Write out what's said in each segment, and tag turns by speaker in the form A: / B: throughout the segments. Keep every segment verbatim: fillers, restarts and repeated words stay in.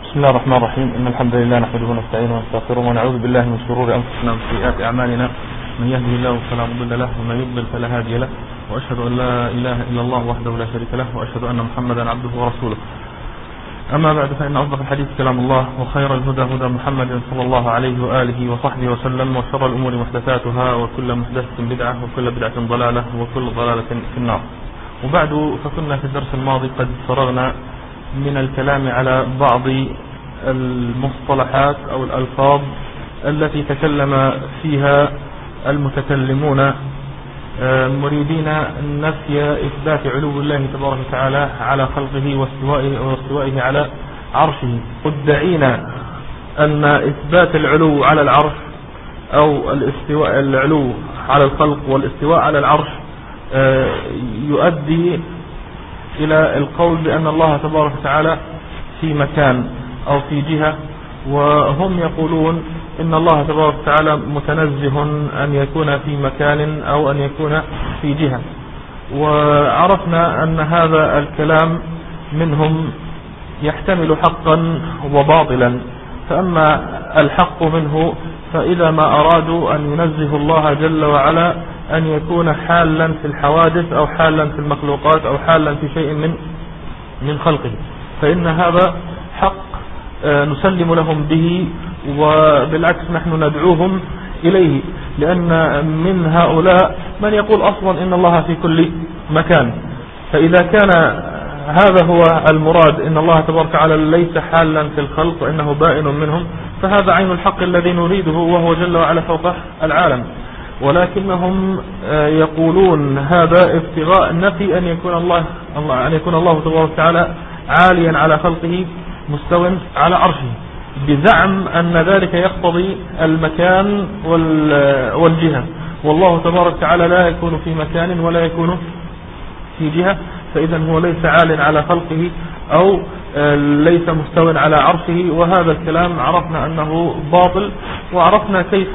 A: بسم الله الرحمن الرحيم. إن الحمد لله نحمده ونستعينه ونستغفره ونعوذ بالله من شرور أنفسنا ومن سيئات أعمالنا. من يهده الله فلا مضل له ومن يضلل فلا هادي له، وأشهد أن لا إله إلا الله وحده لا شريك له، وأشهد أن محمدا عبده ورسوله. أما بعد، فإن أصدق الحديث كلام الله، وخير الهدى هدى محمد صلى الله عليه وآله وصحبه وسلم، وشر الأمور محدثاتها، وكل محدثة بدعة، وكل بدعة ضلالة، وكل ضلالة في النار. وبعد، فكنا في الدرس الماضي قد فرغنا من الكلام على بعض المصطلحات أو الألفاظ التي تكلم فيها المتكلمون مريدين نفي إثبات علو الله تبارك وتعالى على خلقه واستوائه, واستوائه على عرشه، مدعين أن إثبات العلو على العرش أو الاستواء العلو على الخلق والاستواء على العرش يؤدي إلى القول بأن الله تبارك وتعالى في مكان أو في جهة، وهم يقولون إن الله تبارك وتعالى متنزه أن يكون في مكان أو أن يكون في جهة. وعرفنا أن هذا الكلام منهم يحتمل حقا وباطلا، فأما الحق منه فإذا ما أرادوا أن ينزه الله جل وعلا أن يكون حالا في الحوادث أو حالا في المخلوقات أو حالا في شيء من من خلقه، فإن هذا حق نسلم لهم به، وبالعكس نحن ندعوهم إليه، لأن من هؤلاء من يقول أصلا إن الله في كل مكان. فإذا كان هذا هو المراد، إن الله تبارك وتعالى ليس حالا في الخلق وإنه بائن منهم، فهذا عين الحق الذي نريده، وهو جل وعلا فوق العالم. ولكنهم يقولون هذا ابتغاء نفي أن يكون الله أن يكون الله تبارك وتعالى عاليا على خلقه مستوٍ على عرشه، بزعم أن ذلك يقتضي المكان والجهة، والله تبارك وتعالى لا يكون في مكان ولا يكون في جهة، فإذا هو ليس عال على خلقه أو ليس مستوٍ على عرشه. وهذا الكلام عرفنا أنه باطل، وعرفنا كيف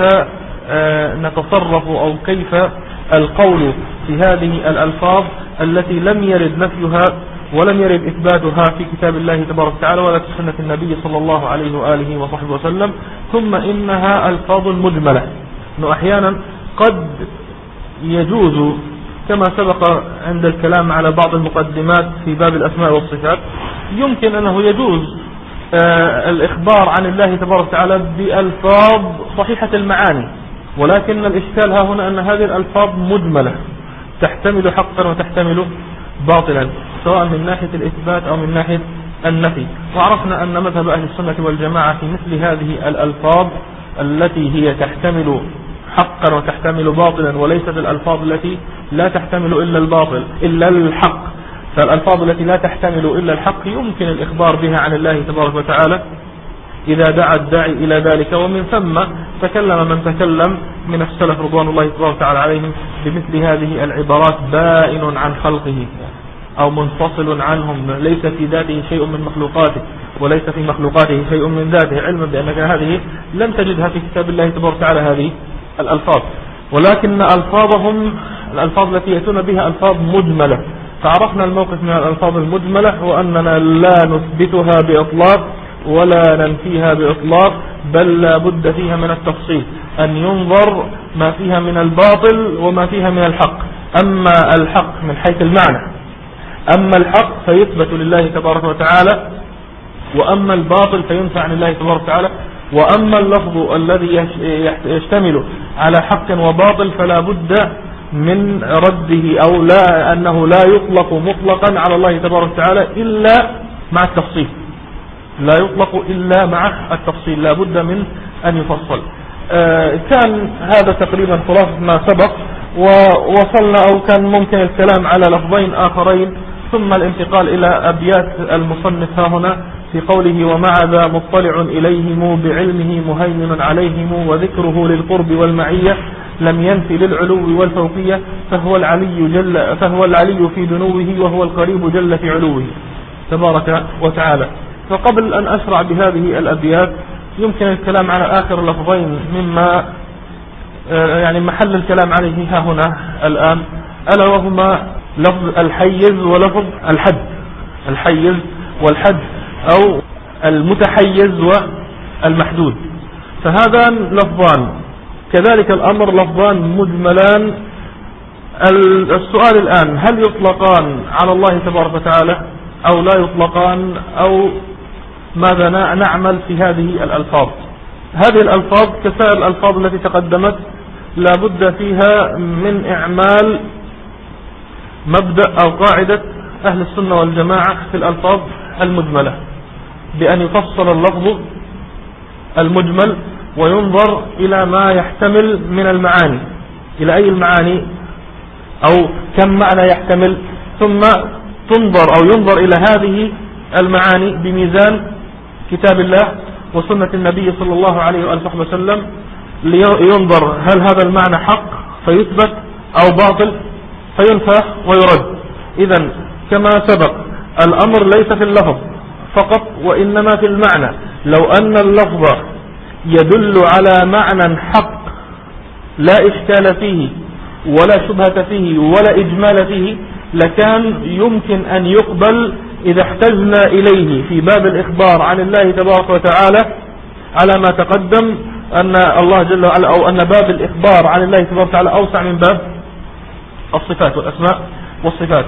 A: نتصرف أو كيف القول في هذه الألفاظ التي لم يرد نفيها ولم يرد إثباتها في كتاب الله تبارك وتعالى ولا في سنة النبي صلى الله عليه وآله وصحبه وسلم. ثم إنها ألفاظ مجملة، إنه أحيانا قد يجوز كما سبق عند الكلام على بعض المقدمات في باب الأسماء والصفات، يمكن أنه يجوز آه الإخبار عن الله تبارك وتعالى بألفاظ صحيحة المعاني، ولكن الإشكال ها هنا أن هذه الألفاظ مجملة تحتمل حقا وتحتمل باطلا، سواء من ناحية الإثبات أو من ناحية النفي. وعرفنا أن مذهب أهل السنة والجماعة في مثل هذه الألفاظ التي هي تحتمل حقا وتحتمل باطلا، وليست الألفاظ التي لا تحتمل إلا الباطل إلا الحق، فالألفاظ التي لا تحتمل إلا الحق يمكن الإخبار بها عن الله تبارك وتعالى إذا دعا الداعي إلى ذلك. ومن ثم تكلم من تكلم من السلف رضوان الله تبارك وتعالى عليهم بمثل هذه العبارات: بائن عن خلقه أو منفصل عنهم، ليس في ذاته شيء من مخلوقاته وليس في مخلوقاته شيء من ذاته، علما بأنك هذه لم تجدها في كتاب الله تبارك وتعالى هذه الألفاظ. ولكن ألفاظهم الألفاظ التي يأتون بها ألفاظ مجملة، فعرفنا الموقف من الألفاظ المجملة، وأننا لا نثبتها بإطلاق ولا ننفيها بإطلاق، بل لا بد فيها من التفصيل، أن ينظر ما فيها من الباطل وما فيها من الحق. أما الحق من حيث المعنى، أما الحق فيثبت لله تبارك وتعالى، وأما الباطل فينفع عن الله تبارك وتعالى. وأما اللفظ الذي يشتمل على حق وباطل فلا بد من رده، أو لا أنه لا يطلق مطلقا على الله تبارك وتعالى إلا مع التفصيل، لا يطلق إلا مع التفصيل، لا بد من أن يفصل. آه كان هذا تقريبا خلاصة ما سبق، ووصلنا أو كان ممكن الكلام على لفظين آخرين، ثم الانتقال إلى أبيات المصنف ها هنا في قوله: ومع ذا مطلع إليهم بعلمه مهيمن عليهم، وذكره للقرب والمعية لم ينفي للعلو والفوقية، فهو العلي جل فهو العلي في دنوه، وهو القريب جل في علوه تبارك وتعالى. فقبل أن أشرع بهذه الأبيات يمكن الكلام على آخر لفظين مما يعني محل الكلام عليه ها هنا الآن، ألا وهما لفظ الحيز ولفظ الحد. الحيز والحد أو المتحيز والمحدود، فهذا لفظان. كذلك الأمر لفظان مجملان. السؤال الآن هل يطلقان على الله تبارك وتعالى أو لا يطلقان، أو ماذا نعمل في هذه الألفاظ؟ هذه الألفاظ كسائر الألفاظ التي تقدمت لا بد فيها من إعمال مبدأ أو قاعدة أهل السنة والجماعة في الألفاظ المجملة، بأن يفصل اللفظ المجمل وينظر إلى ما يحتمل من المعاني، إلى أي المعاني أو كم معنى يحتمل، ثم تنظر أو ينظر إلى هذه المعاني بميزان كتاب الله وسنة النبي صلى الله عليه وآله وسلم، لينظر هل هذا المعنى حق فيثبت أو باطل فينفى ويرد. إذن كما سبق الأمر ليس في اللفظ فقط وإنما في المعنى. لو أن اللفظ يدل على معنى حق لا إشكال فيه ولا شبهة فيه ولا إجمال فيه لكان يمكن أن يقبل إذا احتجنا إليه في باب الإخبار عن الله تبارك وتعالى، على ما تقدم أن الله جل وعلا أو أن باب الإخبار عن الله تبارك وتعالى أوسع من باب الصفات والأسماء والصفات.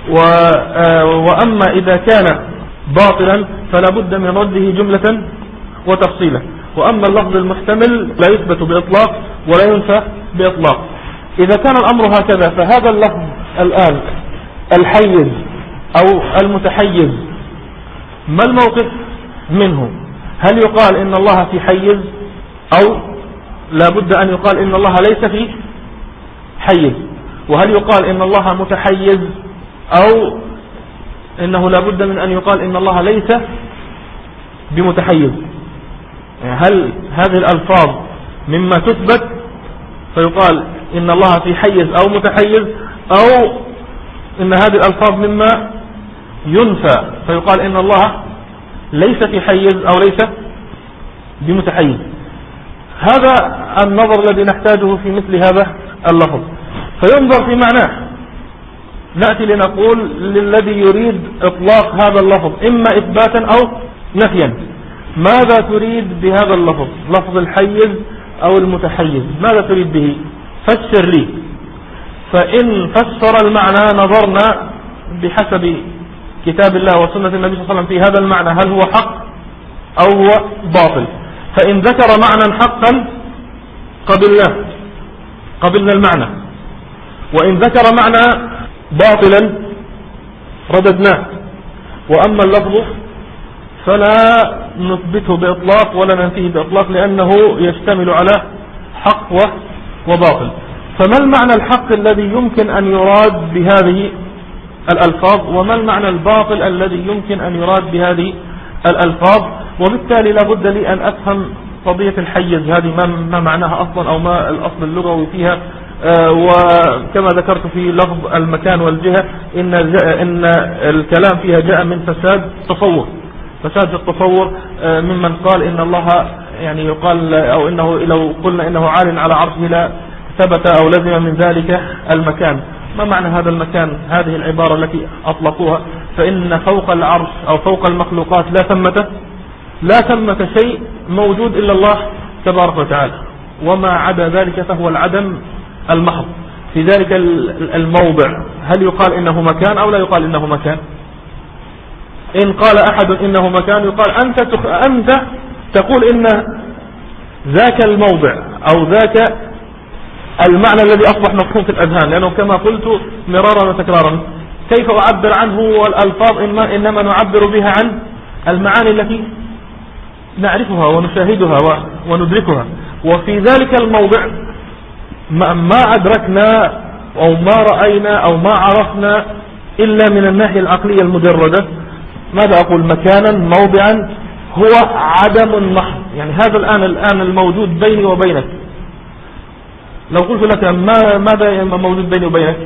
A: وأما إذا كان باطلا فلا بد من رده جملة وتفصيلا. وأما اللفظ المحتمل لا يثبت بإطلاق ولا ينفى بإطلاق. إذا كان الأمر هكذا فهذا اللفظ الآن الحيز أو المتحيز ما الموقف منه؟ هل يقال إن الله في حيز، أو لا بد أن يقال إن الله ليس في حيز؟ وهل يقال إن الله متحيز، أو إنه لا بد من أن يقال إن الله ليس بمتحيز؟ هل هذه الألفاظ مما تثبت فيقال إن الله في حيز أو متحيز، أو إن هذه الألفاظ مما ينفى فيقال إن الله ليس في حيز أو ليس بمتحيز؟ هذا النظر الذي نحتاجه في مثل هذا اللفظ. فينظر في معناه. نأتي لنقول للذي يريد إطلاق هذا اللفظ إما إثباتا أو نفيا، ماذا تريد بهذا اللفظ، لفظ الحيز أو المتحيز؟ ماذا تريد به؟ فسر لي. فإن فسر المعنى نظرنا بحسب كتاب الله وسنة النبي صلى الله عليه وسلم في هذا المعنى هل هو حق أو هو باطل. فإن ذكر معنى حقا قبلناه، قبلنا المعنى، وإن ذكر معنى باطلا رددناه. وأما اللفظ فلا نثبته بإطلاق ولا ننفيه بإطلاق، لأنه يشتمل على حق وباطل. فما المعنى الحق الذي يمكن أن يراد بهذه الألفاظ، وما المعنى الباطل الذي يمكن أن يراد بهذه الألفاظ؟ وبالتالي لابد لي أن أفهم قضية الحيز هذه ما معناها أصلا، أو ما الأصل اللغوي فيها. وكما ذكرت في لفظ المكان والجهة إن, إن الكلام فيها جاء من فساد تصور، فساد التصور، ممن قال إن الله يعني يقال أو إنه لو قلنا إنه عال على عرشه لا ثبت أو لزم من ذلك المكان. ما معنى هذا المكان؟ هذه العبارة التي أطلقوها، فإن فوق العرش أو فوق المخلوقات لا ثمة لا ثمة شيء موجود إلا الله تبارك وتعالى، وما عدا ذلك فهو العدم المحض. في ذلك الموضع هل يقال إنه مكان أو لا يقال إنه مكان؟ إن قال أحد إنه مكان يقال أنت, تخ... أنت تقول إن ذاك الموضع أو ذاك المعنى الذي أصبح مفهوم في الأذهان، لأنه كما قلت مرارا وتكرارا كيف أعبر عنه؟ والألفاظ إنما, إنما نعبر بها عن المعاني التي نعرفها ونشاهدها وندركها. وفي ذلك الموضع ما أدركنا أو ما رأينا أو ما عرفنا إلا من الناحية العقلية المجردة. ماذا أقول؟ مكانا، موضعا، هو عدم محض. يعني هذا الآن الآن الموجود بيني وبينك، لو قلت لك ما ماذا موجود بيني وبينك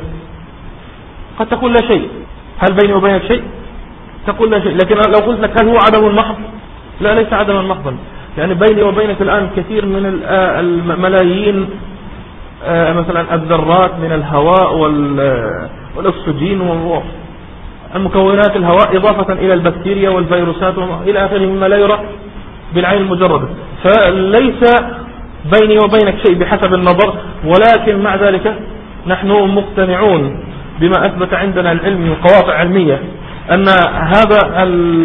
A: قد تقول لا شيء. هل بيني وبينك شيء؟ تقول لا شيء. لكن لو قلت لك هل هو عدم محض؟ لا، ليس عدما محضا. يعني بيني وبينك الآن كثير من الملايين مثلا الذرات من الهواء والأكسجين المكونات الهواء إضافة إلى البكتيريا والفيروسات إلى آخره مما لا يرى بالعين المجردة. فليس بيني وبينك شيء بحسب النظر، ولكن مع ذلك نحن مقتنعون بما أثبت عندنا العلم وقواطع علمية أن هذا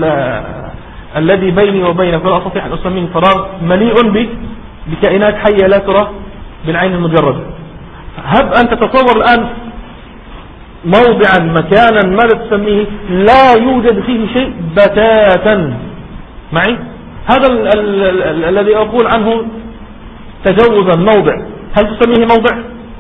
A: الذي بيني وبينك ولا أستطيع أن أسميه فراغ مليء بكائنات حية لا ترى بالعين المجردة. هب أن تتصور الآن موضعا مكانا ماذا تسميه لا يوجد فيه شيء بتاتا معي. هذا الذي أقول عنه تجوزا موضع، هل تسميه موضع؟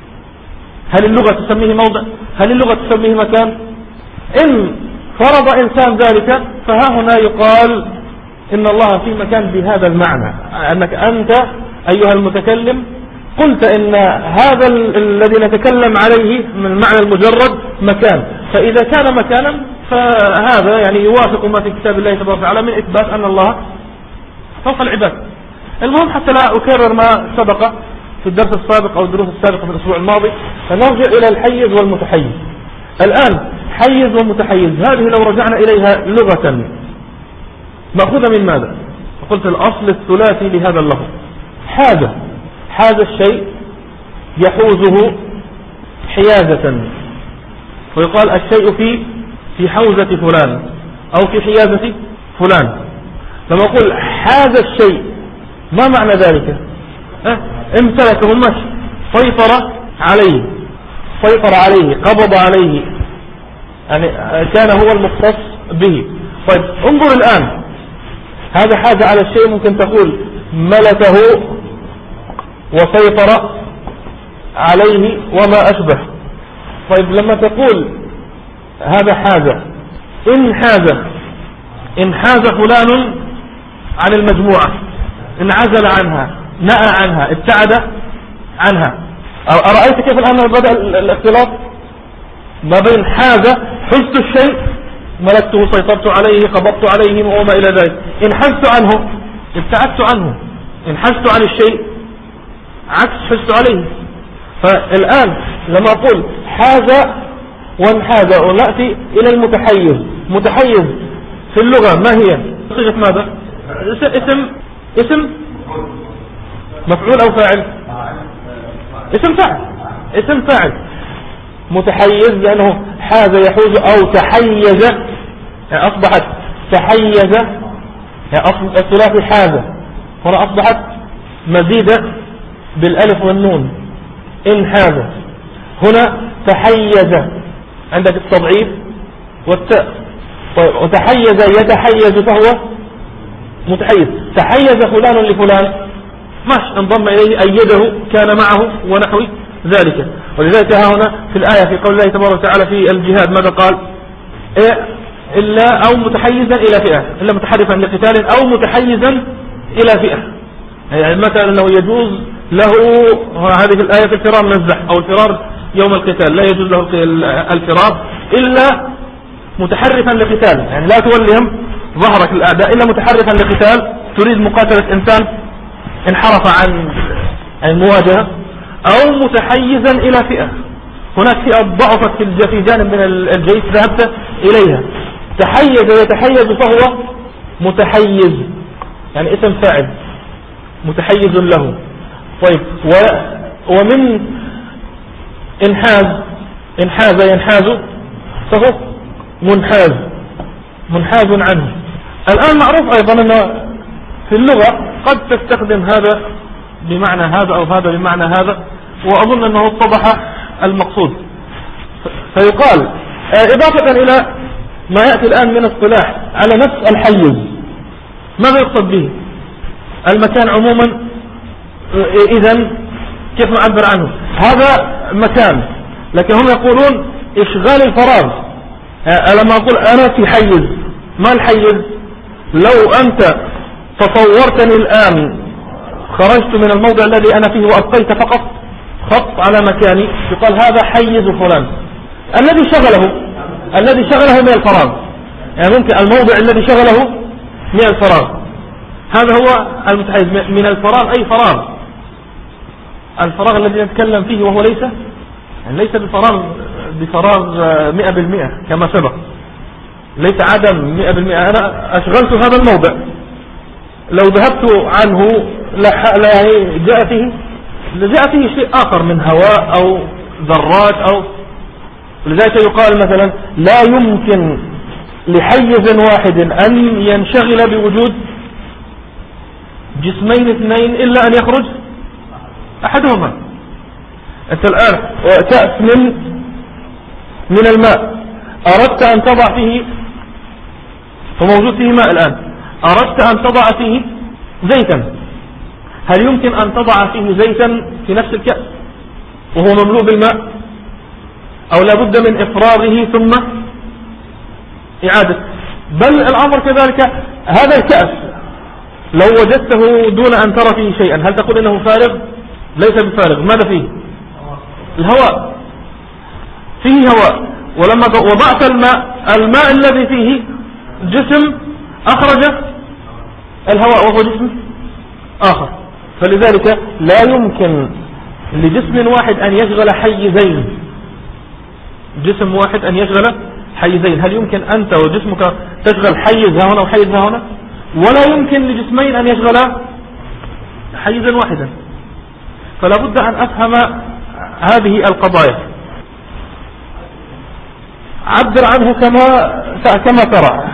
A: هل اللغة تسميه موضع؟ هل اللغة تسميه مكان؟ إن فرض إنسان ذلك فها هنا يقال إن الله في مكان بهذا المعنى، أنك أنت أيها المتكلم قلت إن هذا الذي نتكلم عليه من المعنى المجرد مكان، فإذا كان مكانا فهذا يعني يوافق ما في كتاب الله تبارك وتعالى من إثبات أن الله فوق العباد. المهم حتى لا أكرر ما سبق في الدرس السابق أو الدروس السابقة في الأسبوع الماضي، فنرجع إلى الحيز والمتحيز. الآن حيز ومتحيز هذه لو رجعنا إليها لغة مأخوذة من ماذا؟ قلت الأصل الثلاثي لهذا اللفظ حاجة، حاجة الشيء يحوزه حيازة، ويقال الشيء في في حوزة فلان أو في حيازة فلان. لما أقول حاز الشيء ما معنى ذلك؟ أه؟ امتلكه المشي، سيطر عليه، سيطر عليه، قبض عليه، يعني كان هو المختص به. طيب انظر الآن، هذا حاجة على الشيء ممكن تقول ملكه وسيطر عليه وما أشبه. طيب لما تقول هذا حاجة، إن حاجة إن حاز فلان عن المجموعة، انعزل عنها، نأى عنها، ابتعد عنها. أرأيت كيف الآن بدأ الاختلاط ما بين حاجة حزت الشيء ملكته، سيطرت عليه، قبضت عليه وما إلى ذلك، إن حزت عنه ابتعدت عنه، إن حزت عن الشيء عكس حزت عليه. فالآن لما أقول حاز وانحاز ونأتي إلى المتحيز، متحيز في اللغة ما هي؟ صيغة ماذا؟ اسم اسم مفعول أو فاعل؟ اسم فاعل، اسم فاعل. متحيز لأنه حاز يحوز أو تحيز، يعني أصبحت تحيز، يعني أصل الثلاثي حاز هنا أصبحت مزيدة بالألف والنون، إن حاز. هنا تحيز عندك التضعيف والتاء. وتحيز يتحيز فهو متحيز. تحيز فلان لفلان ماش انضم إليه، أيده، كان معه ونحو ذلك. ولذلك ها هنا في الآية في قول الله تبارك وتعالى في الجهاد ماذا قال؟ إيه إلا أو متحيزا إلى فئة، إلا متحرفا لقتال أو متحيزا إلى فئة. يعني مثلا أنه يجوز له هذه الآية في الفرار من الزح أو الفرار يوم القتال، لا يجوز له الفرار إلا متحرفا لقتال، يعني لا تولهم ظهرك الأعداء إلا متحرفا لقتال، تريد مقاتلة إنسان انحرف عن المواجهة، أو متحيزا إلى فئة. هناك فئة ضعفت في جانب من الجيش ذهبت إليها. تحيز يتحيز فهو متحيز، يعني اسم فاعل متحيز له. طيب ومن انحاز، انحاز ينحاز فهو منحاز، منحاز عنه. الآن معروف أيضا أنه في اللغة قد تستخدم هذا بمعنى هذا أو هذا بمعنى هذا، وأظن أنه اتضح المقصود. فيقال إضافة إلى ما يأتي الآن من اصطلاح على نفس الحيز، ماذا يقصد به؟ المكان عموما. إذن كيف نعبر عنه؟ هذا مكان، لكن هم يقولون إشغال الفراغ. لما أقول أنا في حيز، ما الحيز؟ لو أنت تصورتني الآن خرجت من الموضع الذي أنا فيه وأبقيت فقط خط على مكاني، يقال هذا حيز فلان. الذي شغله الذي شغله من الفراغ، يعني ممكن الموضع الذي شغله من الفراغ، هذا هو المتحيز. من الفراغ أي فراغ، الفراغ الذي نتكلم فيه، وهو ليس يعني ليس بفراغ بفراغ مئة بالمئة كما سبق، ليس عدم مئة بالمئة، أنا أشغلت هذا الموضع، لو ذهبت عنه لا جاء فيه جاء فيه شيء آخر من هواء أو ذرات، أو لذلك يقال مثلا لا يمكن لحيز واحد أن ينشغل بوجود جسمين اثنين إلا أن يخرج أحدهما. أنت الآن كأس من من الماء، أردت أن تضع فيه، فموجود فيه ماء الآن، أردت أن تضع فيه زيتا، هل يمكن أن تضع فيه زيتا في نفس الكأس وهو مملوء بالماء، أو لابد من إفراغه ثم إعادة؟ بل الأمر كذلك، هذا الكأس لو وجدته دون أن ترى فيه شيئا هل تقول إنه فارغ؟ ليس بفارغ. ماذا فيه؟ الهواء، فيه هواء، ولما وضعت الماء الماء الذي فيه جسم أخرج الهواء وهو جسم آخر، فلذلك لا يمكن لجسم واحد أن يشغل حيزين، جسم واحد أن يشغل حيزين. هل يمكن أنت وجسمك تشغل حيز ها هنا وحيز ها هنا؟ ولا يمكن لجسمين أن يشغل حيزا واحدا. فلا بد أن أفهم هذه القضايا، عبر عنه كما كما ترى.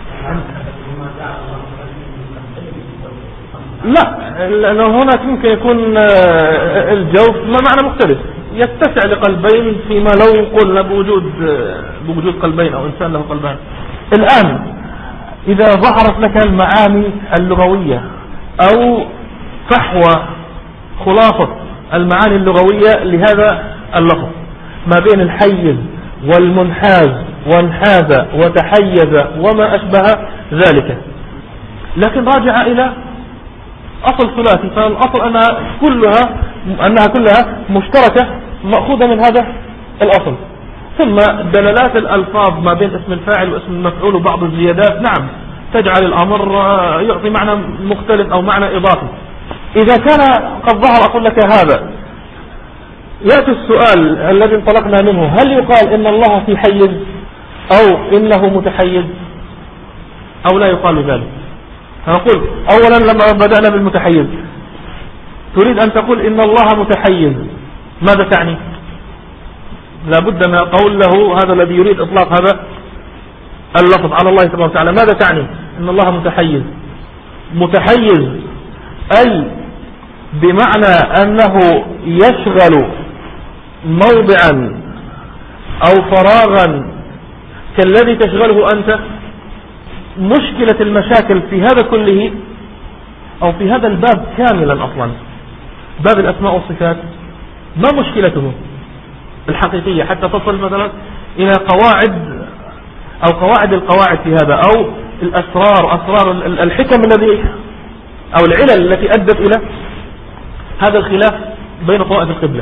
A: لا، لأنه هناك ممكن يكون الجوف ما معنى مختلف، يتسع لقلبين فيما لو قلنا بوجود بوجود قلبين أو إنسان له قلبان. الآن إذا ظهرت لك المعاني اللغوية أو فحوى خلاصة المعاني اللغوية لهذا اللفظ ما بين الحيز والمنحاز وانحاز وتحيز وما أشبه ذلك، لكن راجع إلى أصل ثلاثي، فالأصل أنها كلها أنها كلها مشتركة مأخوذة من هذا الأصل. ثم دلالات الألفاظ ما بين اسم الفاعل واسم المفعول وبعض الزيادات نعم تجعل الأمر يعطي معنى مختلف أو معنى إضافي. إذا كان قد ظهر أقول لك هذا، يأتي السؤال الذي انطلقنا منه، هل يقال إن الله في حيز أو إنه متحيز أو لا يقال ذلك؟ نقول أولا لما بدأنا بالمتحيز تريد أن تقول إن الله متحيز، ماذا تعني؟ لابد من قول له هذا الذي يريد إطلاق هذا اللفظ على الله سبحانه وتعالى، ماذا تعني إن الله متحيز؟ متحيز أي بمعنى أنه يشغل موضعا أو فراغا كالذي تشغله أنت. مشكلة المشاكل في هذا كله أو في هذا الباب كاملا أصلا، باب الأسماء والصفات، ما مشكلته الحقيقية حتى تصل مثلا إلى قواعد أو قواعد القواعد في هذا، أو الأسرار أسرار الحكم الذي أو العلل التي أدت إلى هذا الخلاف بين طوائف القبلة.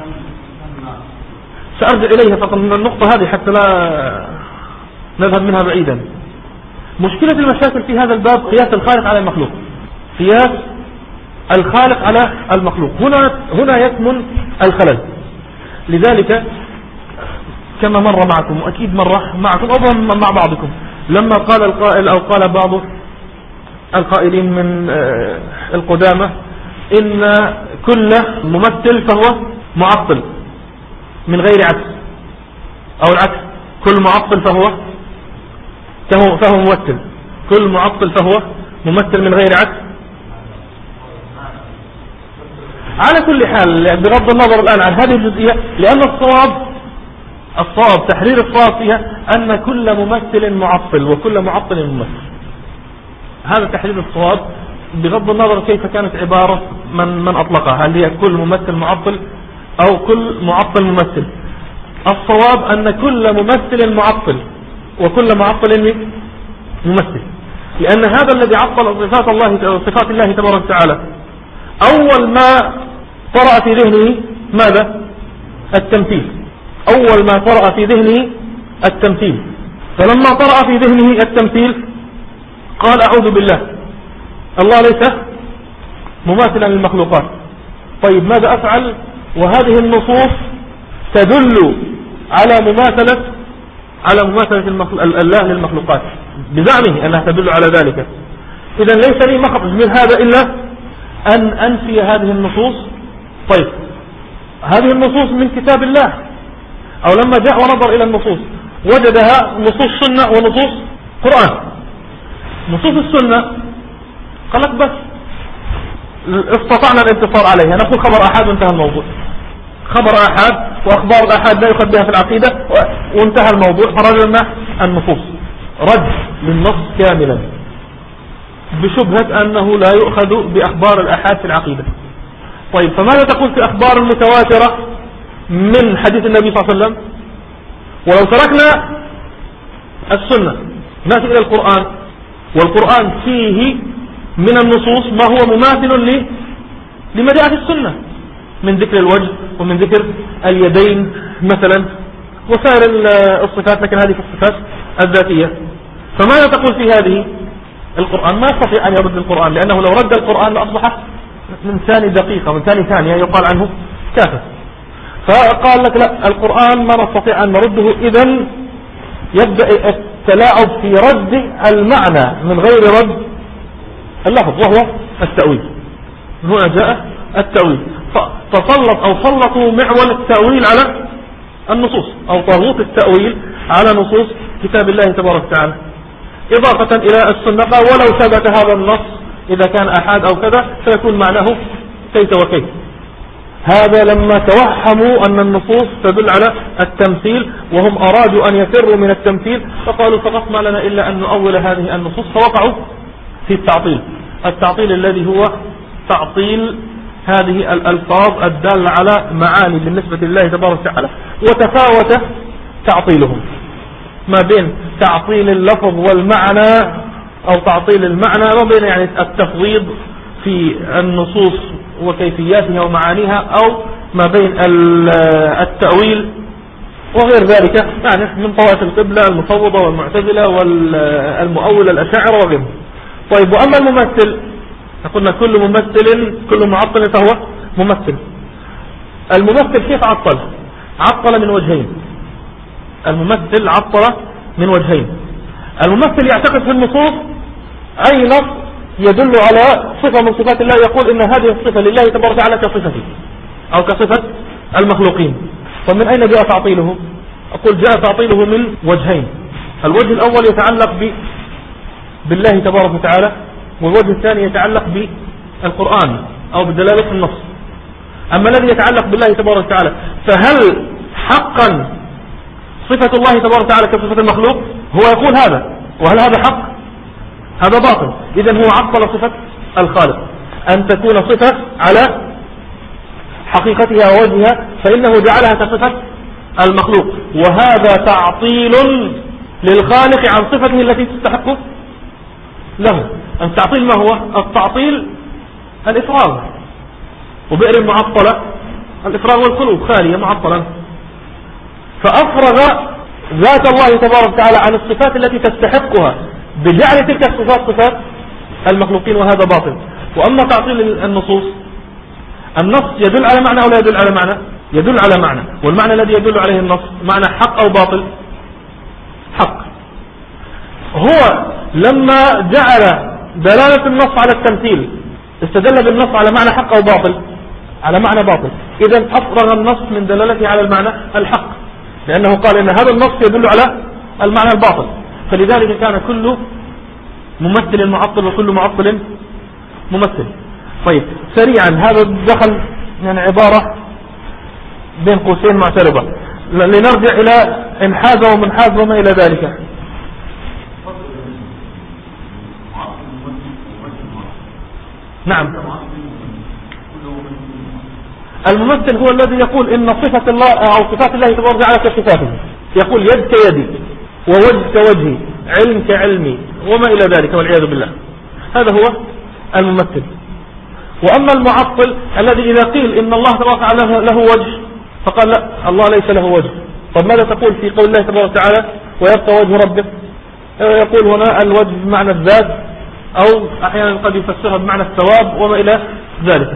A: سأرجع إليها فقط من النقطة هذه حتى لا نذهب منها بعيدا. مشكلة المشاكل في هذا الباب قياس الخالق على المخلوق، قياس الخالق على المخلوق، هنا هنا يكمن الخلل. لذلك كما مر معكم وأكيد مر معكم أو مع بعضكم لما قال القائل أو قال بعض القائلين من القدامى إن كل ممثل فهو معطل من غير عكس، أو العكس كل معطل فهو فهو ممثل، كل معطل فهو ممثل من غير عكس. على كل حال بغض النظر الآن عن هذه الجزئية، لأن الصواب الصواب تحرير الصواب فيها أن كل ممثل معطل وكل معطل ممثل، هذا تحرير الصواب بغض النظر كيف كانت عبارة من من أطلقها، هل هي كل ممثل معطل أو كل معطل ممثل. الصواب أن كل ممثل معطل وكل معطل ممثل، لأن هذا الذي عطل صفات الله صفات الله تبارك وتعالى أول ما طرأ في ذهنه ماذا؟ التمثيل. أول ما طرأ في ذهنه التمثيل، فلما طرأ في ذهنه التمثيل قال أعوذ بالله، الله ليس مماثلا للمخلوقات. طيب ماذا أفعل وهذه النصوص تدل على مماثلة على مماثلة المخل... الله للمخلوقات بزعمه أنها تدل على ذلك. إذا ليس لي مخرج من هذا إلا أن أنفي هذه النصوص. طيب هذه النصوص من كتاب الله، أو لما جاء ونظر إلى النصوص وجدها نصوص سنة ونصوص قرآن. نصوص السنة قال لك بس استطعنا الانتصار عليها، نقول خبر أحد وانتهى الموضوع. خبر أحد وأخبار الأحد لا يؤخذ بها في العقيدة وانتهى الموضوع، فرجعنا النصوص رد للنص كاملا بشبهة أنه لا يؤخذ بأخبار الأحاد في العقيدة. طيب فماذا تقول في أخبار المتواترة من حديث النبي صلى الله عليه وسلم؟ ولو تركنا السنة نأتي إلى القرآن، والقرآن فيه من النصوص ما هو مماثل لما جاء في السنة من ذكر الوجه ومن ذكر اليدين مثلا وسائر الصفات، لكن هذه في الصفات الذاتية. فماذا تقول في هذه؟ القرآن ما يستطيع أن يرد القرآن، لأنه لو رد القرآن لأصبح من ثاني دقيقة من ثاني ثانية يقال عنه كافر. فقال لك لا، القرآن ما نستطيع أن نرده، إذن يبدأ التلاعب في رد المعنى من غير رد اللفظ وهو التأويل. هنا جاء التأويل، فسلط أو سلطوا معول التأويل على النصوص، أو طاغوت التأويل على نصوص كتاب الله تبارك وتعالى، إضافة إلى السنة. ولو ثبت هذا النص إذا كان أحد أو كذا سيكون معناه كيف وكيف. هذا لما توهموا أن النصوص تدل على التمثيل، وهم أرادوا أن يفروا من التمثيل، فقالوا فقط ما لنا إلا أن نؤول هذه النصوص، فوقعوا في التعطيل. التعطيل الذي هو تعطيل هذه الألفاظ الدالة على معاني بالنسبة لله تبارك وتعالى. وتفاوت تعطيلهم ما بين تعطيل اللفظ والمعنى أو تعطيل المعنى، ما بين يعني التفويض في النصوص وكيفياتها ومعانيها، أو ما بين التأويل وغير ذلك، يعني من طوائف القبلة المفوضة والمعتزلة والمؤولة الأشاعرة وغيرهم. طيب وأما الممثل، قلنا كل ممثل كل معطل فهو ممثل. الممثل كيف عطل؟ عطل من وجهين. الممثل عطل من وجهين. الممثل يعتقد في النصوص أي نص يدل على صفة من صفات الله يقول إن هذه الصفة لله تبارك وتعالى كصفته أو كصفة المخلوقين. فمن أين جاء تعطيله؟ أقول جاء تعطيله من وجهين. الوجه الأول يتعلق ب بالله تبارك وتعالى، والوجه الثاني يتعلق بالقرآن أو بدلالة النص. أما الذي يتعلق بالله تبارك وتعالى، فهل حقا صفة الله تبارك وتعالى كصفة المخلوق؟ هو يقول هذا، وهل هذا حق؟ هذا باطل. إذن هو عطل صفة الخالق أن تكون صفة على حقيقتها ووجهها، فإنه جعلها كصفة المخلوق، وهذا تعطيل للخالق عن صفته التي تستحقه له. التعطيل ما هو؟ التعطيل الإفراغ، وبئر معطلة الإفراغ والخلو خالية معطلة، فأفرغ ذات الله تبارك وتعالى عن الصفات التي تستحقها بجعل تلك الصفات صفات المخلوقين، وهذا باطل. وأما تعطيل النصوص، النص يدل على معنى أو لا يدل على معنى؟ يدل على معنى، والمعنى الذي يدل عليه النص معنى حق أو باطل؟ حق. هو لما جعل دلالة النص على التمثيل استدل بالنص على معنى حق أو باطل؟ على معنى باطل. إذن أفرغ النص من دلالته على المعنى الحق، لأنه قال إن هذا النص يدل على المعنى الباطل. فلذلك كان كل ممثل معطل وكل معطل ممثل. طيب سريعا، هذا دخل يعني عبارة بين قوسين معترضة، لنرجع إلى انحاز ومنحاز وما إلى ذلك. نعم، الممثل هو الذي يقول إن صفة الله أو صفات الله تبارك وتعالى كصفاته، يقول يد كيدي ووجه كوجهي، علم كعلمي وما إلى ذلك والعياذ بالله. هذا هو الممثل. وأما المعطل الذي إذا قيل إن الله تبارك وتعالى له وجه فقال لا، الله ليس له وجه. طب ماذا تقول في قول الله تبارك وتعالى ويبقى وجه ربك؟ يقول هنا الوجه بمعنى الذات، أو أحيانا قد يفسرها بمعنى الثواب وما إلى ذلك.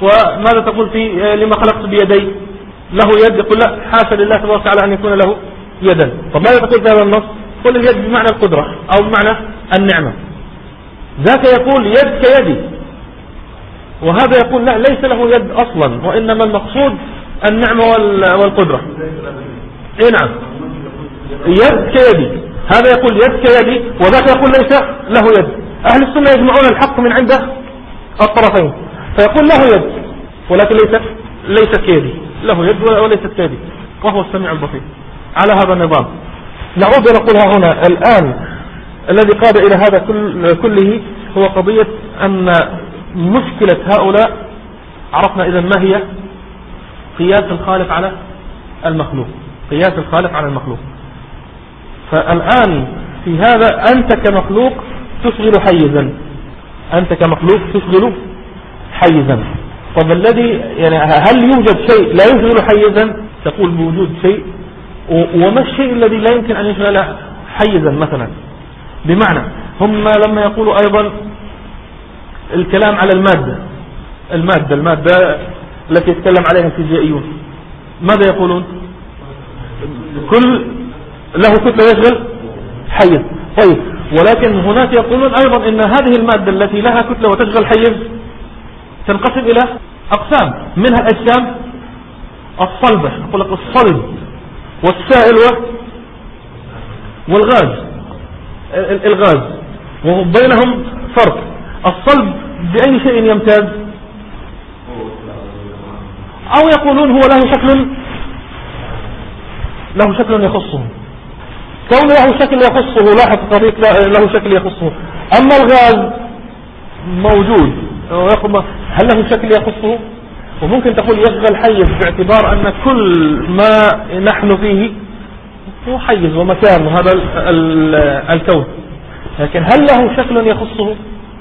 A: وماذا تقول في لما خلقت بيدي؟ له يد، يقول لا، حاشا لله تبارك وتعالى أن يكون له يدا. طب ماذا تقول في هذا النص؟ قل اليد بمعنى القدرة أو بمعنى النعمة. ذاك يقول يد كيدي، وهذا يقول لا، ليس له يد أصلا، وإنما المقصود النعمة والقدرة. إيه نعم، يد كيدي، هذا يقول يد كيدي وذاك يقول ليس له يد. أهل السنة يجمعون الحق من عنده الطرفين، فيقول له يد ولكن ليست ليست كيدي، له يد وليست كيدي، وهو السميع البصير. على هذا النظام نعود ونقولها هنا الآن. الذي قاد إلى هذا كل كله هو قضية أن مشكلة هؤلاء، عرفنا إذا ما هي قياس الخالق على المخلوق، قياس الخالق على المخلوق. فالآن في هذا أنت كمخلوق تشغل حيزا، أنت كمخلوق تشغل حيزا. طب الذي يعني هل يوجد شيء لا يشغل حيزا؟ تقول بوجود شيء، وما الشيء الذي لا يمكن أن يشغل حيزا مثلا؟ بمعنى هم لما يقولوا أيضا الكلام على المادة المادة المادة التي يتكلم عليها الفيزيائيون، ماذا يقولون؟ كل له كتلة يشغل حيز. طيب، ولكن هناك يقولون أيضا إن هذه المادة التي لها كتلة وتشغل حيز تنقسم إلى أقسام، منها الأجسام الصلبة، يقول لك الصلب والسائل والغاز، الغاز، وبينهم فرق. الصلب بأي شيء يمتاز؟ أو يقولون هو له شكل له شكل يخصه، كون له شكل يخصه، لاحظ طريق له شكل يخصه. أما الغاز موجود، هل له شكل يخصه؟ وممكن تقول يشغل حيز باعتبار أن كل ما نحن فيه هو حيز ومكان، وهذا الكون. لكن هل له شكل يخصه؟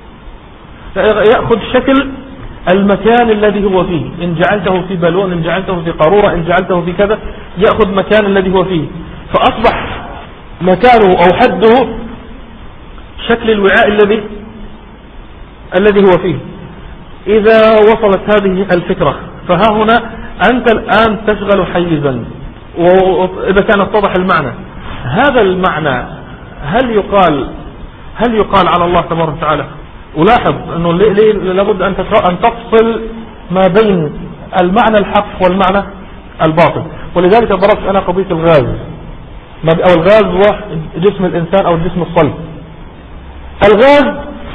A: يأخذ شكل المكان الذي هو فيه، إن جعلته في بالون، إن جعلته في قارورة، إن جعلته في كذا، يأخذ مكان الذي هو فيه، فأصبح مكانه أو حده شكل الوعاء الذي الذي هو فيه. إذا وصلت هذه الفكرة فها هنا أنت الآن تشغل حيزا، وإذا كان اتضح المعنى. هذا المعنى هل يقال هل يقال على الله تبارك وتعالى؟ ولاحظ أنه لابد أن تفصل ما بين المعنى الحق والمعنى الباطل. ولذلك ضربت أنا قضية الغاز، أو الغاز هو جسم الإنسان أو الجسم الصلب. الغاز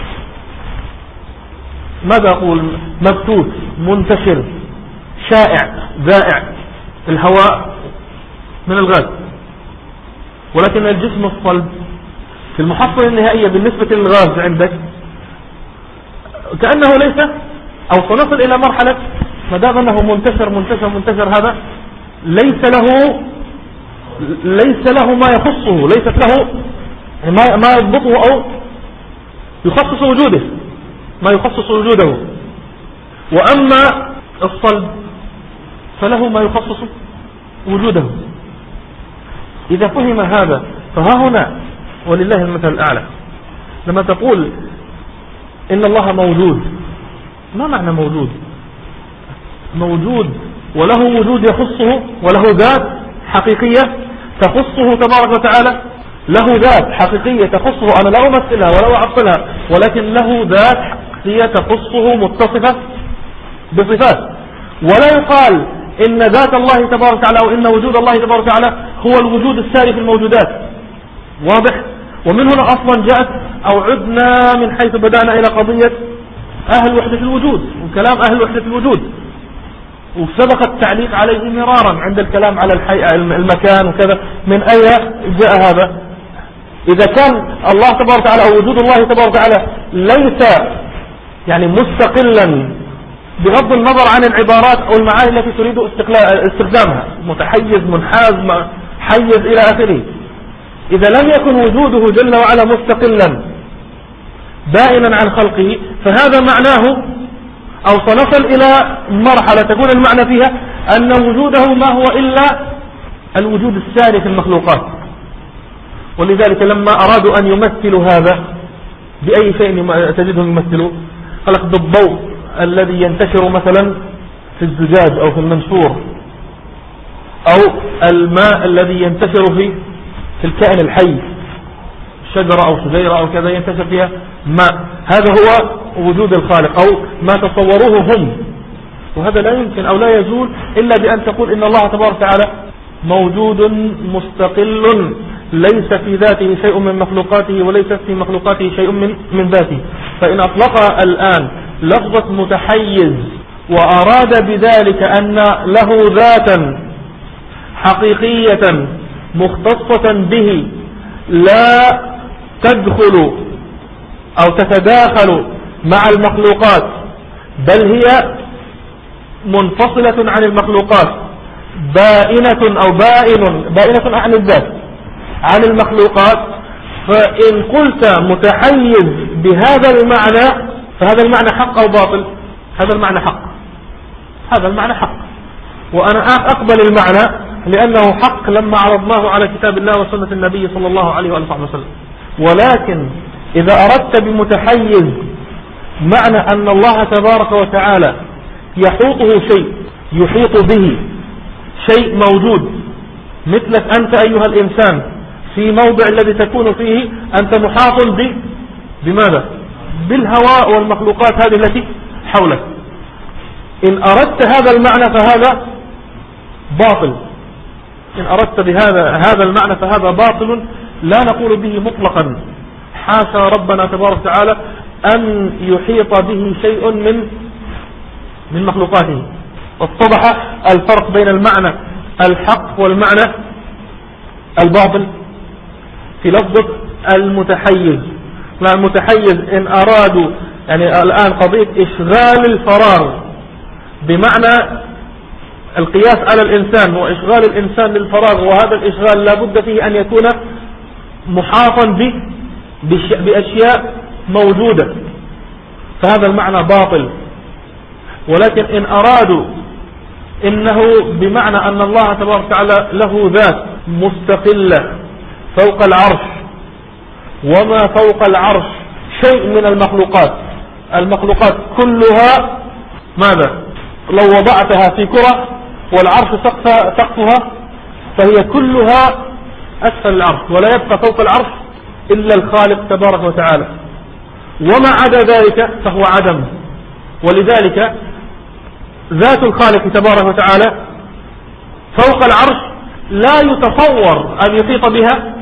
A: ماذا أقول؟ مبثوث، منتشر، شائع، ذائع، الهواء من الغاز. ولكن الجسم الصلب في المحصلة النهائية بالنسبة للغاز عندك كأنه ليس، أو سنصل إلى مرحلة ما دام أنه منتشر منتشر منتشر، هذا ليس له ليس له ما يخصه، ليست له ما ما يضبطه أو يخصص وجوده، ما يخصص وجوده. وأما الصلب فله ما يخصص وجوده. إذا فهم هذا فها هنا ولله المثل الأعلى. لما تقول إن الله موجود، ما معنى موجود؟ موجود وله وجود يخصه، وله ذات حقيقية تخصه تبارك وتعالى، له ذات حقيقية تخصه. أنا لا أمثلها ولا أعطلها، ولكن له ذات حقيقية تخصه متصفة بصفات. ولا يقال إن ذات الله تبارك وتعالى أو إن وجود الله تبارك وتعالى هو الوجود الساري في الموجودات. واضح؟ ومن هنا أصلا جاءت أو عدنا من حيث بدأنا إلى قضية أهل وحدة الوجود وكلام أهل وحدة الوجود، وسبق التعليق عليه مرارا عند الكلام على الحي... المكان وكذا. من أين جاء هذا؟ إذا كان الله تبارك وتعالى أو وجود الله تبارك وتعالى ليس يعني مستقلا بغض النظر عن العبارات أو المعاني التي تريد استخدامها، متحيز، منحاز، حيز إلى آخره. إذا لم يكن وجوده جل وعلا مستقلا بائنا عن خلقه، فهذا معناه أو سنصل إلى مرحلة تكون المعنى فيها أن وجوده ما هو إلا الوجود الساري في المخلوقات. ولذلك لما أرادوا أن يمثلوا هذا بأي شيء تجدهم يمثلوا، قال لك بالضوء الذي ينتشر مثلا في الزجاج أو في المنشور، أو الماء الذي ينتشر في في الكائن الحي، شجرة أو شجيرة أو كذا ينتشر فيها ماء، هذا هو وجود الخالق أو ما تصوروه هم. وهذا لا يمكن أو لا يزول إلا بأن تقول إن الله تبارك وتعالى موجود مستقل، ليس في ذاته شيء من مخلوقاته وليس في مخلوقاته شيء من من ذاته. فإن أطلق الآن لفظة متحيز وأراد بذلك أن له ذاتا حقيقية مختصة به لا تدخل أو تتداخل مع المخلوقات، بل هي منفصلة عن المخلوقات، بائنة أو بائن بائنة عن الذات عن المخلوقات، فإن قلت متحيز بهذا المعنى فهذا المعنى حق أو باطل؟ هذا المعنى حق، هذا المعنى حق، وأنا أقبل المعنى لأنه حق لما عرضناه على كتاب الله وسنة النبي صلى الله عليه وآله وسلم. ولكن إذا أردت بمتحيز معنى أن الله تبارك وتعالى يحوطه شيء، يحيط به شيء موجود، مثلك أنت أيها الإنسان في موضع الذي تكون فيه أنت محاط ب بماذا؟ بالهواء والمخلوقات هذه التي حولك. إن أردت هذا المعنى فهذا باطل، إن أردت بهذا هذا المعنى فهذا باطل، لا نقول به مطلقا، حاشا ربنا تبارك وتعالى أن يحيط به شيء من من مخلوقاته. اتضح الفرق بين المعنى الحق والمعنى الباطل في لفظة المتحيز. لا، المتحيز إن أرادوا يعني الآن قضية إشغال الفراغ بمعنى القياس على الإنسان وإشغال الإنسان للفراغ، وهذا الإشغال لا بد فيه أن يكون محاطا بأشياء موجودة، فهذا المعنى باطل. ولكن إن أرادوا إنه بمعنى أن الله تبارك وتعالى له ذات مستقلة فوق العرش، وما فوق العرش شيء من المخلوقات، المخلوقات كلها ماذا؟ لو وضعتها في كرة والعرش سقفها فهي كلها أسفل العرش، ولا يبقى فوق العرش إلا الخالق تبارك وتعالى، وما عدا ذلك فهو عدم. ولذلك ذات الخالق تبارك وتعالى فوق العرش لا يتصور أن يحيط بها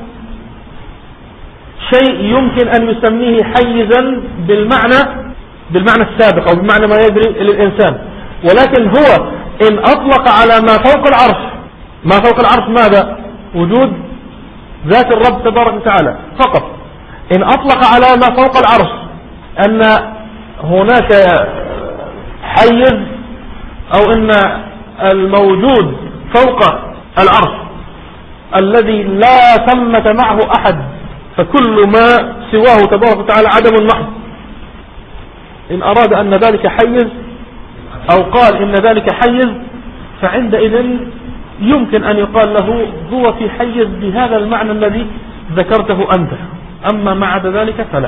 A: شيء يمكن أن يسميه حيزا بالمعنى بالمعنى السابق أو بمعنى ما يدري للإنسان. ولكن هو إن أطلق على ما فوق العرش، ما فوق العرش ماذا؟ وجود ذات الرب تبارك وتعالى فقط. إن أطلق على ما فوق العرش أن هناك حيز أو أن الموجود فوق العرش الذي لا ثمة معه أحد، فكل ما سواه تبارك وتعالى عدم محض. إن أراد أن ذلك حيز أو قال إن ذلك حيز فعندئذ يمكن أن يقال له هو في حيز بهذا المعنى الذي ذكرته أنت، أما ما عدا ذلك فلا.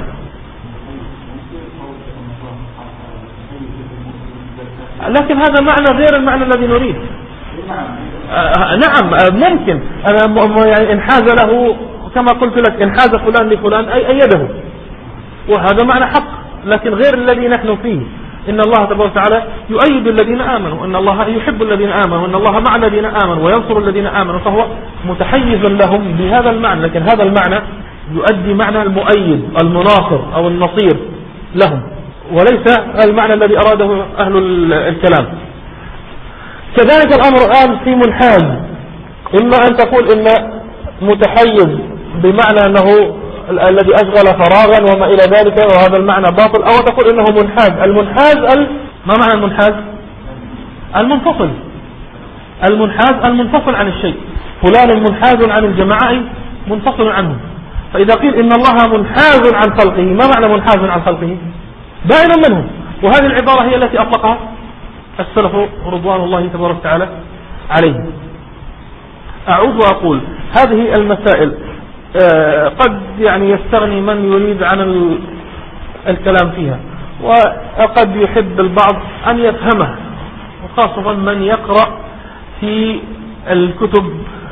A: لكن هذا معنى غير المعنى الذي نريد. آه نعم ممكن أنا يعني إن حاز له كما قلت لك، إن حاز فلان لفلان أي أيده، وهذا معنى حق، لكن غير الذي نحن فيه. إن الله تبارك وتعالى يؤيد الذين آمنوا، إن الله يحب الذين آمنوا، إن الله مع الذين آمنوا وينصر الذين آمنوا، فهو متحيز لهم بهذا المعنى. لكن هذا المعنى يؤدي معنى المؤيد المناصر أو النصير لهم، وليس المعنى الذي أراده أهل الكلام. كذلك الأمر الآن في منحاز، إما أن تقول إن متحيز بمعنى أنه الذي أشغل فراغا وما إلى ذلك، وهذا المعنى باطل، أو تقول إنه منحاز. المنحاز ال... ما معنى المنحاز؟ المنفصل. المنحاز المنفصل عن الشيء، فلان منحاز عن الجماعة منفصل عنهم. فإذا قيل إن الله منحاز عن خلقه، ما معنى منحاز عن خلقه؟ بائن منهم. وهذه العبارة هي التي أطلقها السلف رضوان الله تبارك وتعالى عليه. أعود وأقول هذه المسائل قد يعني يستغني من يريد عن الكلام فيها، وقد يحب البعض أن يفهمه، وخاصة من يقرأ في الكتب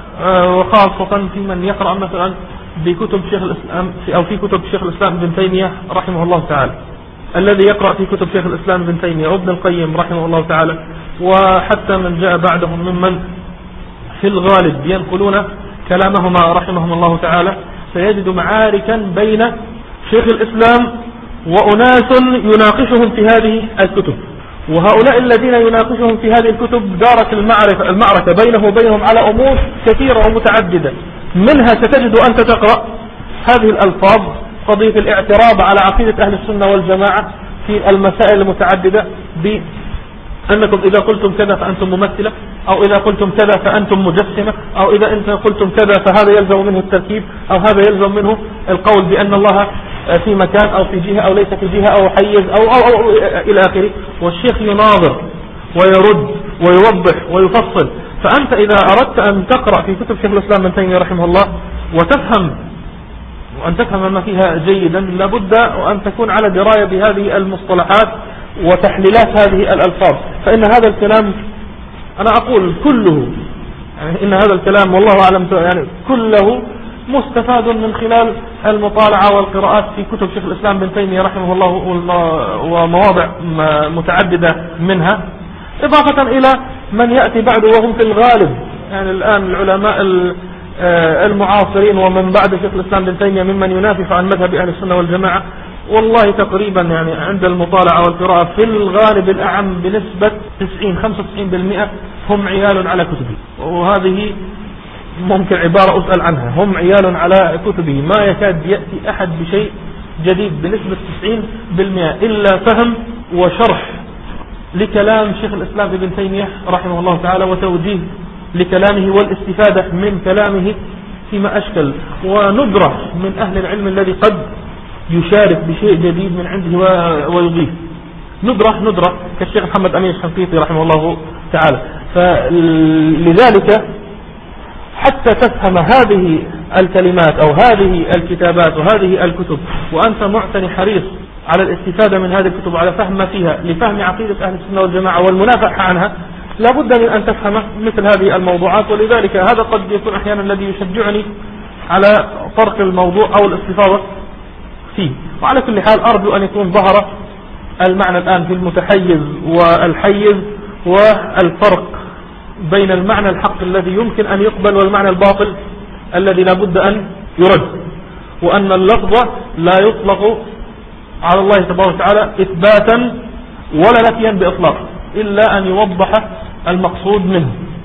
A: وخاصة في من يقرأ مثلا بكتب شيخ الإسلام أو في كتب شيخ الإسلام ابن تيمية رحمه الله تعالى، الذي يقرأ في كتب شيخ الإسلام ابن تيمية وابن القيم رحمه الله تعالى، وحتى من جاء بعدهم ممن في الغالب ينقلون كلامهما رحمهم الله تعالى، سيجد معاركا بين شيخ الإسلام وأناس يناقشهم في هذه الكتب، وهؤلاء الذين يناقشهم في هذه الكتب دارت المعركة, المعركة بينه وبينهم على أمور كثيرة ومتعددة. منها ستجد أنت تقرأ هذه الألفاظ، قضية الاعتراض على عقيدة أهل السنة والجماعة في المسائل المتعددة، بأنكم إذا قلتم كذا فأنتم ممثلة، أو إذا قلتم كذا فأنتم مجسمة، أو إذا أنت قلتم كذا فهذا يلزم منه التركيب، أو هذا يلزم منه القول بأن الله في مكان أو في جهة أو ليس في جهة أو حيز أو, أو, أو إلى آخره. والشيخ يناظر ويرد ويوضح ويفصل. فأنت إذا أردت أن تقرأ في كتب شيخ الإسلام ابن تيمية رحمه الله وتفهم وأن تفهم ما فيها جيدا، لابد أن تكون على دراية بهذه المصطلحات وتحليلات هذه الألفاظ. فإن هذا الكلام أنا أقول كله، يعني إن هذا الكلام والله أعلم يعني كله مستفاد من خلال المطالعة والقراءات في كتب شيخ الإسلام ابن تيمية رحمه الله ومواضع متعددة منها، إضافة إلى من يأتي بعده وهم في الغالب يعني الآن العلماء المعاصرين ومن بعد شيخ الإسلام ابن تيمية ممن ينافح عن مذهب أهل السنة والجماعة. والله تقريبا يعني عند المطالعة والقراءة في الغالب الأعم بنسبة تسعين خمسة وتسعين بالمئة هم عيال على كتبه، وهذه ممكن عبارة أسأل عنها، هم عيال على كتبه، ما يكاد يأتي أحد بشيء جديد بنسبة تسعين بالمئة إلا فهم وشرح لكلام شيخ الإسلام ابن تيمية رحمه الله تعالى، وتوجيه لكلامه والاستفادة من كلامه فيما أشكل، وندرة من أهل العلم الذي قد يشارك بشيء جديد من عنده ويضيف، ندرة ندرة كالشيخ محمد أمين الشنقيطي رحمه الله تعالى. فلذلك حتى تفهم هذه الكلمات أو هذه الكتابات وهذه الكتب وأنت معتني حريص على الاستفادة من هذه الكتب وعلى فهم ما فيها لفهم عقيدة أهل السنة والجماعة والمنافحة عنها، لابد من أن تفهم مثل هذه الموضوعات. ولذلك هذا قد يكون أحيانا الذي يشجعني على طرق الموضوع أو الاستفاضة فيه. وعلى كل حال أرجو أن يكون ظهر المعنى الآن في المتحيز والحيز والفرق بين المعنى الحق الذي يمكن أن يقبل والمعنى الباطل الذي لابد أن يرد، وأن اللفظ لا يطلق على الله تبارك وتعالى إثباتا ولا نفيا بإطلاق إلا أن يوضح المقصود منه.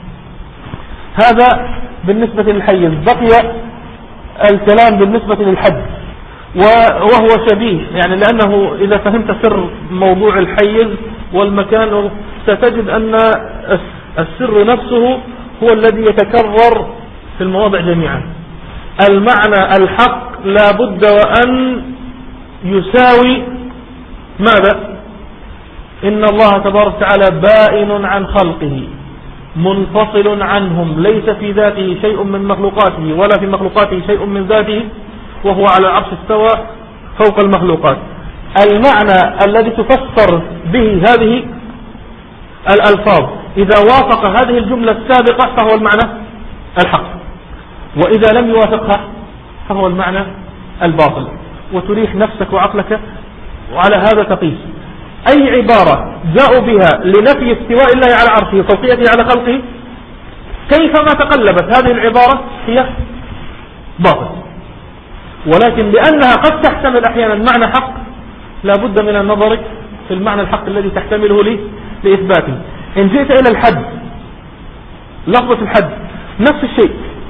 A: هذا بالنسبة للحيز. بقي الكلام بالنسبة للحد، وهو شبيه يعني لأنه إذا فهمت سر موضوع الحيز والمكان ستجد أن السر نفسه هو الذي يتكرر في المواضع جميعا. المعنى الحق لا بد وأن يساوي ماذا؟ إن الله تبارك وتعالى بائن عن خلقه منفصل عنهم، ليس في ذاته شيء من مخلوقاته ولا في مخلوقاته شيء من ذاته، وهو على العرش استوى فوق المخلوقات. المعنى الذي تفسر به هذه الألفاظ إذا وافق هذه الجملة السابقة فهو المعنى الحق، وإذا لم يوافقها فهو المعنى الباطل. وتريح نفسك وعقلك وعلى هذا تقيس. أي عبارة جاءوا بها لنفي استواء الله على عرشه وفوقيته على خلقه كيفما تقلبت هذه العبارة هي باطل، ولكن لأنها قد تحتمل أحيانا معنى حق لا بد من النظر في المعنى الحق الذي تحتمله لي لإثباته. إن جئت إلى الحد، لفظة الحد نفس الشيء.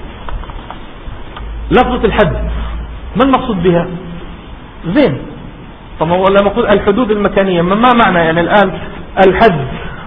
A: لفظة الحد ما المقصود بها؟ زين، طب هو لما نقول الحدود المكانية ما معنى يعني الآن الحد؟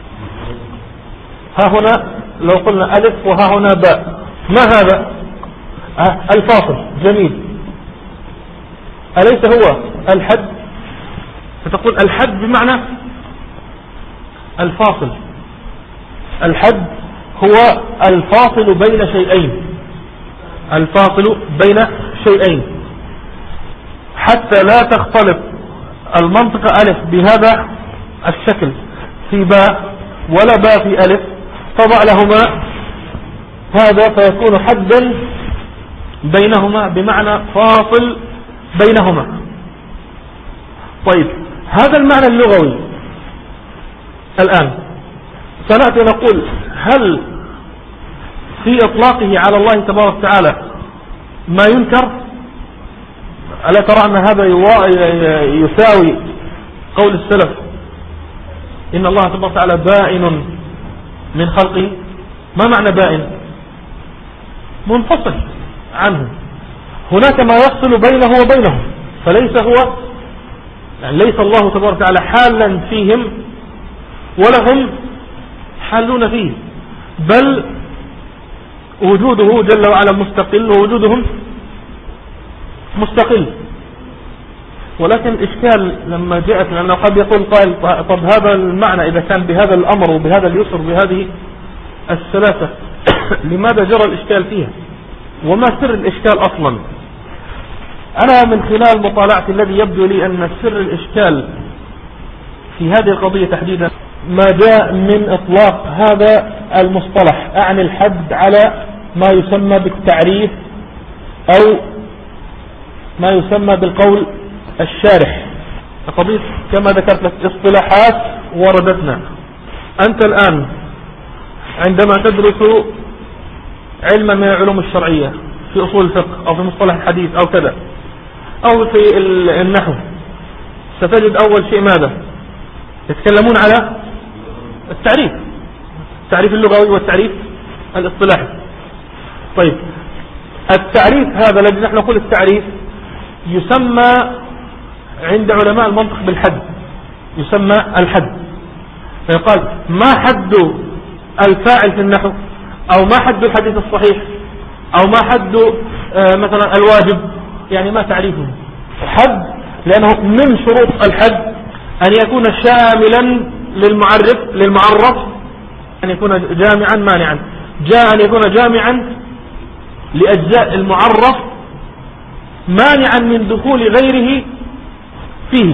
A: ها هنا لو قلنا ألف وها هنا باء، ما هذا؟ آه الفاصل. جميل، أليس هو الحد؟ فتقول الحد بمعنى الفاصل. الحد هو الفاصل بين شيئين، الفاصل بين شيئين حتى لا تختلط المنطقة ألف بهذا الشكل في باء ولا باء في ألف، تضع لهما هذا فيكون حدا بينهما بمعنى فاصل بينهما. طيب هذا المعنى اللغوي الآن سنأتي نقول هل في إطلاقه على الله تبارك وتعالى ما ينكر؟ ألا ترى أن هذا يساوي قول السلف إن الله تبارك وتعالى بائن من خلقه؟ ما معنى بائن؟ منفصل عنه، هناك ما يفصل بينه وبينهم، فليس هو يعني ليس الله تبارك وتعالى حالا فيهم ولا هم حالون فيه، بل وجوده جل وعلا مستقل ووجودهم مستقل. ولكن الإشكال لما جاءت، لأنه قد يقول قائل طب هذا المعنى إذا كان بهذا الأمر وبهذا اليسر بهذه الثلاثة لماذا جرى الإشكال فيها؟ وما سر الإشكال أصلا؟ أنا من خلال مطالعتي الذي يبدو لي أن سر الإشكال في هذه القضية تحديدا ما جاء من إطلاق هذا المصطلح، أعني الحد على ما يسمى بالتعريف أو ما يسمى بالقول الشارح. قضية كما ذكرت لك اصطلاحات وردتنا. أنت الآن عندما تدرس علما من العلوم الشرعية في أصول الفقه أو في مصطلح الحديث أو كذا أو في النحو، ستجد أول شيء ماذا؟ يتكلمون على التعريف، التعريف اللغوي والتعريف الاصطلاحي. طيب التعريف هذا الذي نحن نقول التعريف يسمى عند علماء المنطق بالحد، يسمى الحد. فيقال ما حد الفاعل في النحو، أو ما حد الحديث الصحيح، أو ما حد آه مثلا الواجب، يعني ما تعريفه حد، لأنه من شروط الحد أن يكون شاملا للمعرف للمعرف، أن يكون جامعا مانعا، جاء أن يكون جامعا لأجزاء المعرف مانعا من دخول غيره فيه.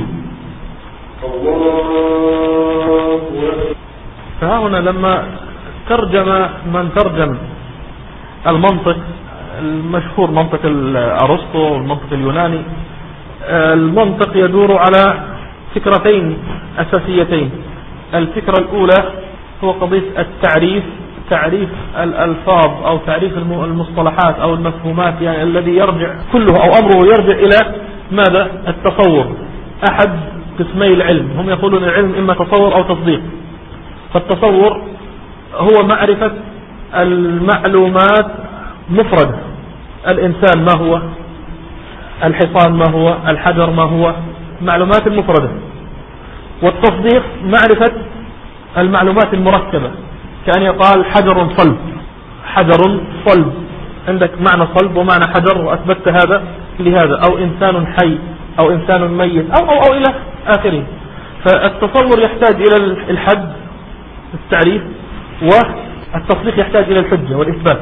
A: فها هنا لما ترجم من ترجم المنطق المشهور منطق أرسطو والمنطق اليوناني، المنطق يدور على فكرتين أساسيتين. الفكرة الأولى هو قضية التعريف، تعريف الألفاظ أو تعريف المصطلحات أو المفهومات، يعني الذي يرجع كله أو أمره يرجع إلى ماذا؟ التصور، أحد قسمي العلم. هم يقولون العلم إما تصور أو تصديق. فالتصور هو معرفة المعلومات مفردة، الإنسان ما هو، الحصان ما هو، الحجر ما هو، معلومات المفردة. والتصديق معرفة المعلومات المركبة، كأن يقال حجر صلب، حجر صلب، عندك معنى صلب ومعنى حجر وأثبتت هذا لهذا، أو إنسان حي أو إنسان ميت أو, أو, أو إلى آخره. فالتصور يحتاج إلى الحد التعريف، والتصديق يحتاج إلى الحجة والإثبات،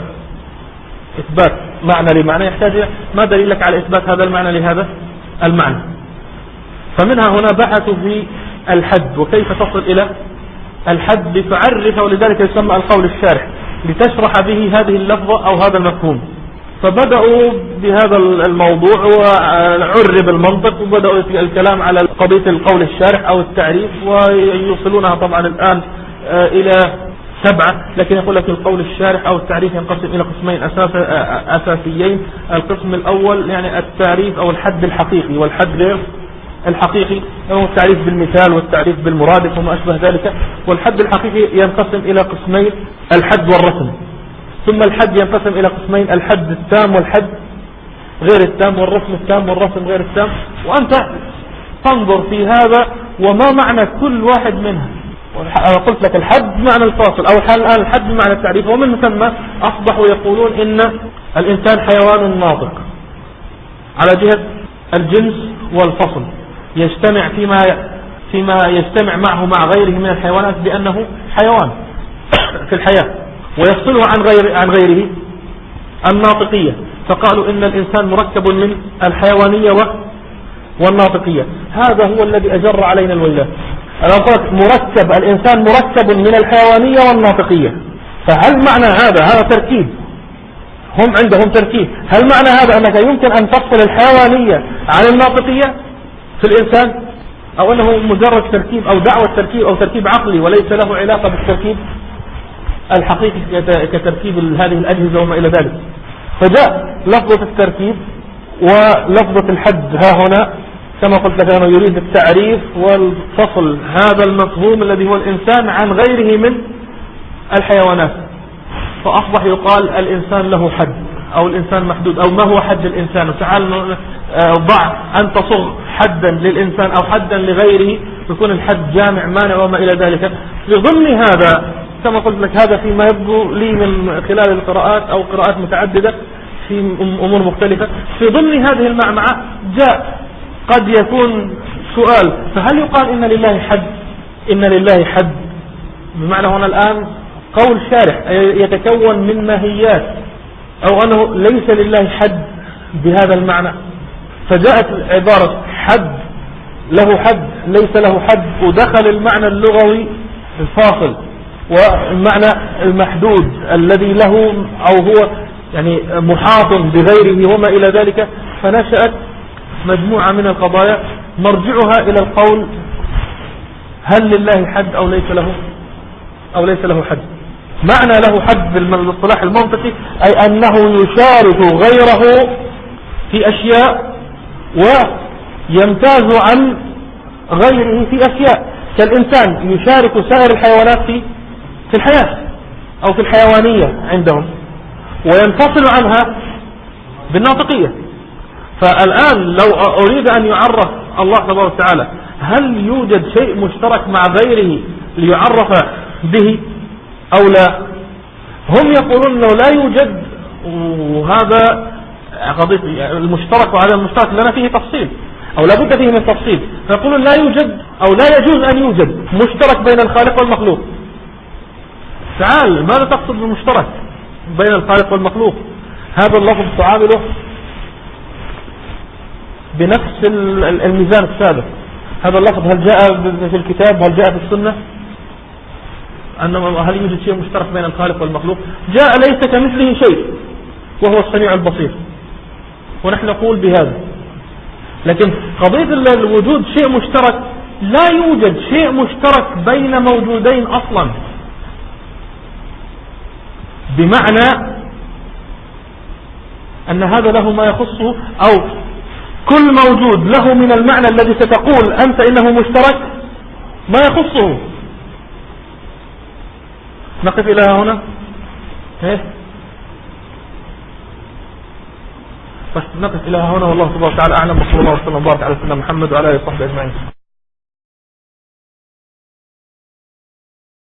A: إثبات معنى لمعنى يحتاج إلى ما دليلك على إثبات هذا المعنى لهذا المعنى. فمنها هنا بحثوا في الحد وكيف تصل إلى الحد لتعرف، ولذلك يسمى القول الشارح، لتشرح به هذه اللفظة أو هذا المفهوم. فبدأوا بهذا الموضوع وعرب المنطق، وبدأوا الكلام على قضية القول الشارح أو التعريف، ويوصلونها طبعا الآن إلى سبعة. لكن يقول لك القول الشارح أو التعريف ينقسم إلى قسمين أساس أساسيين. القسم الأول يعني التعريف أو الحد الحقيقي، والحد غير الحقيقي هو التعريف بالمثال والتعريف بالمرادف وما أشبه ذلك. والحد الحقيقي ينقسم إلى قسمين، الحد والرسم. ثم الحد ينقسم إلى قسمين، الحد التام والحد غير التام، والرسم التام والرسم غير التام. وأنت تنظر في هذا وما معنى كل واحد منها. قلت لك الحد معنى الفاصل، أو الآن الحد معنى التعريف. ومن ثم أصبحوا يقولون إن الإنسان حيوان ناطق على جهة الجنس والفصل، يجتمع فيما فيما يجتمع معه مع غيره من الحيوانات بأنه حيوان في الحياة، ويفصله عن غير عن غيره الناطقية. فقالوا إن الإنسان مركب من الحيوانية والناطقية. هذا هو الذي أجر علينا الويلات. أنا قلت مركب، الإنسان مركب من الحيوانية والناطقية. فهل معنى هذا هذا تركيب هم عندهم تركيب. هل معنى هذا أنك يمكن أن تفصل الحيوانية عن الناطقية في الإنسان، أو أنه مجرد تركيب أو دعوة تركيب أو تركيب عقلي وليس له علاقة بالتركيب الحقيقي كتركيب هذه الأجهزة وما إلى ذلك؟ فجاء لفظة التركيب ولفظة الحد ها هنا كما قلت لك أنه يريد التعريف والفصل هذا المفهوم الذي هو الإنسان عن غيره من الحيوانات، فأصبح يقال الإنسان له حد أو الإنسان محدود أو ما هو حد الإنسان، وتعال ضع أن تصغ حدا للإنسان أو حدا لغيره يكون الحد جامع مانع وما إلى ذلك. في ضمن هذا كما قلت لك هذا فيما يبدو لي من خلال القراءات أو قراءات متعددة في أمور مختلفة، في ضمن هذه المعمعة جاء قد يكون سؤال، فهل يقال إن لله حد؟ إن لله حد بمعنى هنا الآن قول شارح يتكون من ماهيات، أو أنه ليس لله حد بهذا المعنى، فجاءت عبارة حد له حد ليس له حد، ودخل المعنى اللغوي الفاصل والمعنى المحدود الذي له أو هو يعني محاط بغيره وما إلى ذلك، فنشأت مجموعة من القضايا مرجعها إلى القول هل لله حد أو ليس له أو ليس له حد. معنى له حد بالاصطلاح المنطقي أي أنه يشارك غيره في أشياء ويمتاز عن غيره في أشياء، كالإنسان يشارك سائر الحيوانات في في الحياة أو في الحيوانية عندهم وينفصل عنها بالناطقية. فالآن لو أريد أن يعرف الله تبارك وتعالى هل يوجد شيء مشترك مع غيره ليعرف به أو لا؟ هم يقولون أنه لا يوجد، وهذا قضية المشترك وعدم المشترك لنا فيه تفصيل أو لابد فيه من تفصيل، فيقولون لا يوجد أو لا يجوز أن يوجد مشترك بين الخالق والمخلوق. تعال ماذا تقصد بالمشترك بين الخالق والمخلوق؟ هذا اللفظ تعامله بنفس الميزان السابق. هذا اللفظ هل جاء في الكتاب هل جاء في السنة؟ أنه هل يوجد شيء مشترك بين الخالق والمخلوق؟ جاء ليس كمثله شيء وهو السميع البصير، ونحن نقول بهذا. لكن قضية الوجود شيء مشترك، لا يوجد شيء مشترك بين موجودين أصلا، بمعنى أن هذا له ما يخصه، أو كل موجود له من المعنى الذي ستقول أنت إنه مشترك ما يخصه. نقف إلى هنا إيه؟ بس نقف إلى هنا، والله سبحانه وتعالى أعلم، وصلى الله وسلم وبارك على سيدنا محمد وعلى آله وصحبه أجمعين.